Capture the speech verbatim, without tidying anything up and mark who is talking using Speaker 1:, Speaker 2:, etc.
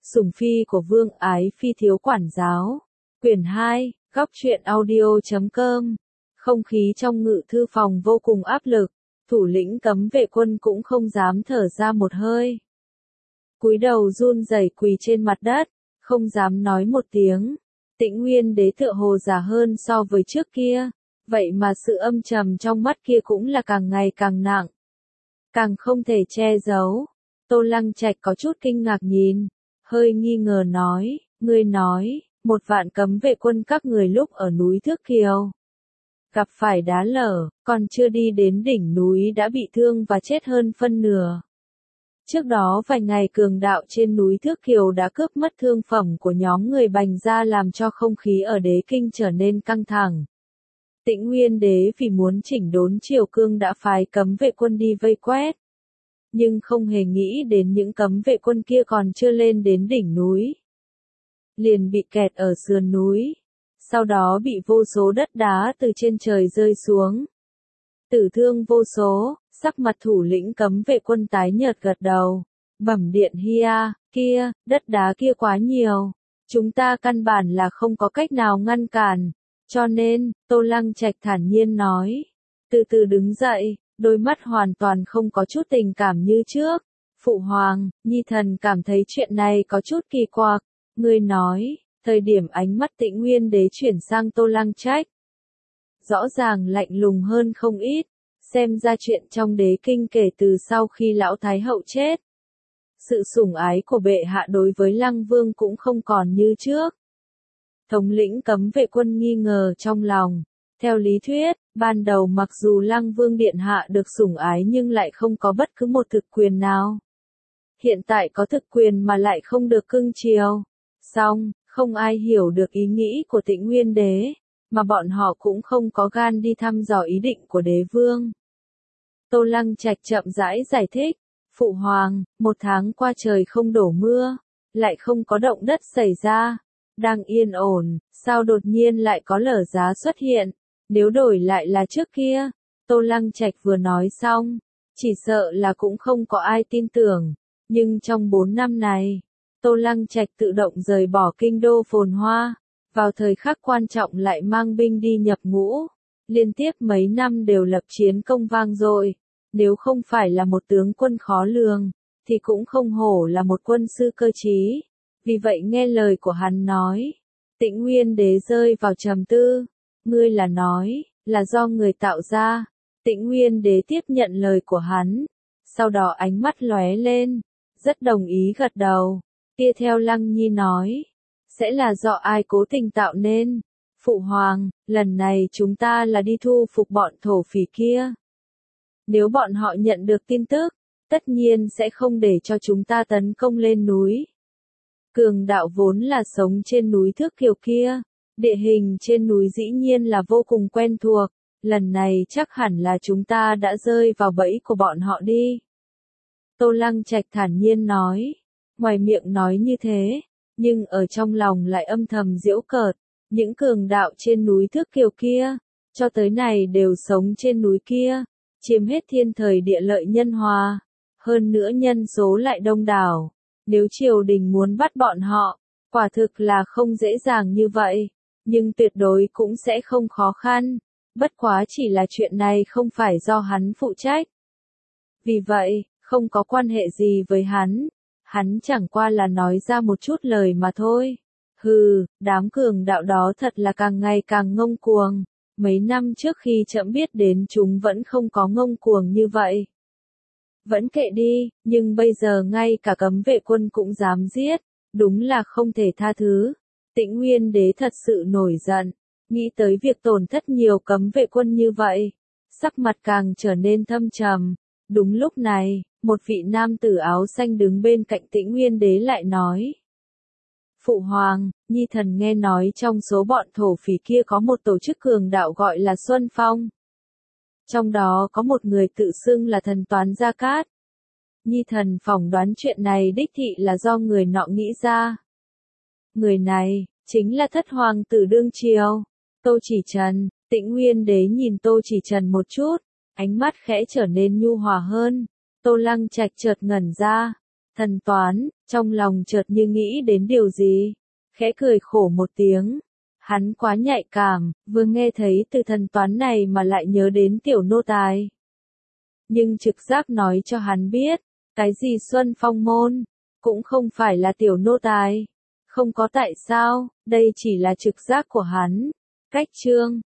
Speaker 1: Sủng phi của Vương Ái Phi thiếu quản giáo. Quyển hai, góc truyện audio chấm com. Không khí trong ngự thư phòng vô cùng áp lực, thủ lĩnh cấm vệ quân cũng không dám thở ra một hơi. Cúi đầu run rẩy quỳ trên mặt đất, không dám nói một tiếng. Tĩnh Nguyên Đế tựa hồ già hơn so với trước kia, vậy mà sự âm trầm trong mắt kia cũng là càng ngày càng nặng, càng không thể che giấu. Tô Lăng Trạch có chút kinh ngạc nhìn, hơi nghi ngờ nói, ngươi nói, một vạn cấm vệ quân các người lúc ở núi Thước Kiều gặp phải đá lở, còn chưa đi đến đỉnh núi đã bị thương và chết hơn phân nửa. Trước đó vài ngày cường đạo trên núi Thước Kiều đã cướp mất thương phẩm của nhóm người Bành gia, làm cho không khí ở Đế Kinh trở nên căng thẳng. Tĩnh Nguyên Đế vì muốn chỉnh đốn triều cương đã phái cấm vệ quân đi vây quét, nhưng không hề nghĩ đến những cấm vệ quân kia còn chưa lên đến đỉnh núi, liền bị kẹt ở sườn núi, sau đó bị vô số đất đá từ trên trời rơi xuống, tử thương vô số. Sắc mặt thủ lĩnh cấm vệ quân tái nhợt gật đầu, bẩm điện Hia, kia, đất đá kia quá nhiều, chúng ta căn bản là không có cách nào ngăn cản, cho nên, Tô Lăng Trạch thản nhiên nói, từ từ đứng dậy, đôi mắt hoàn toàn không có chút tình cảm như trước. Phụ hoàng, nhi thần cảm thấy chuyện này có chút kỳ quặc. Ngươi nói, thời điểm ánh mắt Tĩnh Nguyên Đế chuyển sang Tô Lăng Trạch, rõ ràng lạnh lùng hơn không ít. Xem ra chuyện trong Đế Kinh kể từ sau khi lão Thái Hậu chết, sự sủng ái của bệ hạ đối với Lăng Vương cũng không còn như trước. Thống lĩnh cấm vệ quân nghi ngờ trong lòng. Theo lý thuyết, ban đầu mặc dù Lăng Vương điện hạ được sủng ái nhưng lại không có bất cứ một thực quyền nào. Hiện tại có thực quyền mà lại không được cưng chiều. Song, không ai hiểu được ý nghĩ của Tĩnh Nguyên Đế, mà bọn họ cũng không có gan đi thăm dò ý định của đế vương. Tô Lăng Trạch chậm rãi giải thích, phụ hoàng, một tháng qua trời không đổ mưa, lại không có động đất xảy ra, đang yên ổn, sao đột nhiên lại có lở giá xuất hiện, nếu đổi lại là trước kia. Tô Lăng Trạch vừa nói xong, chỉ sợ là cũng không có ai tin tưởng, nhưng trong bốn năm này, Tô Lăng Trạch tự động rời bỏ kinh đô phồn hoa, vào thời khắc quan trọng lại mang binh đi nhập ngũ, liên tiếp mấy năm đều lập chiến công vang dội, nếu không phải là một tướng quân khó lường, thì cũng không hổ là một quân sư cơ trí. Vì vậy nghe lời của hắn nói, Tĩnh Nguyên Đế rơi vào trầm tư, ngươi là nói, là do người tạo ra. Tĩnh Nguyên Đế tiếp nhận lời của hắn, sau đó ánh mắt lóe lên, rất đồng ý gật đầu. Kia theo Lăng Nhi nói, sẽ là do ai cố tình tạo nên. Phụ hoàng, lần này chúng ta là đi thu phục bọn thổ phỉ kia. Nếu bọn họ nhận được tin tức, tất nhiên sẽ không để cho chúng ta tấn công lên núi. Cường đạo vốn là sống trên núi Thước Kiều kia, địa hình trên núi dĩ nhiên là vô cùng quen thuộc, lần này chắc hẳn là chúng ta đã rơi vào bẫy của bọn họ đi. Tô Lăng Trạch thản nhiên nói, ngoài miệng nói như thế, nhưng ở trong lòng lại âm thầm giễu cợt, những cường đạo trên núi Thước Kiều kia, cho tới này đều sống trên núi kia, chiếm hết thiên thời địa lợi nhân hòa, hơn nữa nhân số lại đông đảo, nếu triều đình muốn bắt bọn họ, quả thực là không dễ dàng như vậy, nhưng tuyệt đối cũng sẽ không khó khăn, bất quá chỉ là chuyện này không phải do hắn phụ trách. Vì vậy, không có quan hệ gì với hắn, hắn chẳng qua là nói ra một chút lời mà thôi. Hừ, đám cường đạo đó thật là càng ngày càng ngông cuồng, mấy năm trước khi trẫm biết đến chúng vẫn không có ngông cuồng như vậy. Vẫn kệ đi, nhưng bây giờ ngay cả cấm vệ quân cũng dám giết, đúng là không thể tha thứ. Tĩnh Nguyên Đế thật sự nổi giận, nghĩ tới việc tổn thất nhiều cấm vệ quân như vậy, sắc mặt càng trở nên thâm trầm. Đúng lúc này, một vị nam tử áo xanh đứng bên cạnh Tĩnh Nguyên Đế lại nói, phụ hoàng, nhi thần nghe nói trong số bọn thổ phỉ kia có một tổ chức cường đạo gọi là Xuân Phong. Trong đó có một người tự xưng là thần toán Gia Cát. Nhi thần phỏng đoán chuyện này đích thị là do người nọ nghĩ ra. Người này, chính là thất hoàng tử đương triều, Tô Chỉ Trần. Tĩnh Nguyên Đế nhìn Tô Chỉ Trần một chút, ánh mắt khẽ trở nên nhu hòa hơn. Tô Lăng Trạch chợt ngẩn ra, Thần toán, trong lòng chợt như nghĩ đến điều gì, khẽ cười khổ một tiếng. Hắn quá nhạy cảm, vừa nghe thấy từ thần toán này mà lại nhớ đến tiểu nô tài. Nhưng trực giác nói cho hắn biết, cái gì Xuân Phong môn, cũng không phải là tiểu nô tài. Không có tại sao, đây chỉ là trực giác của hắn. Cách chương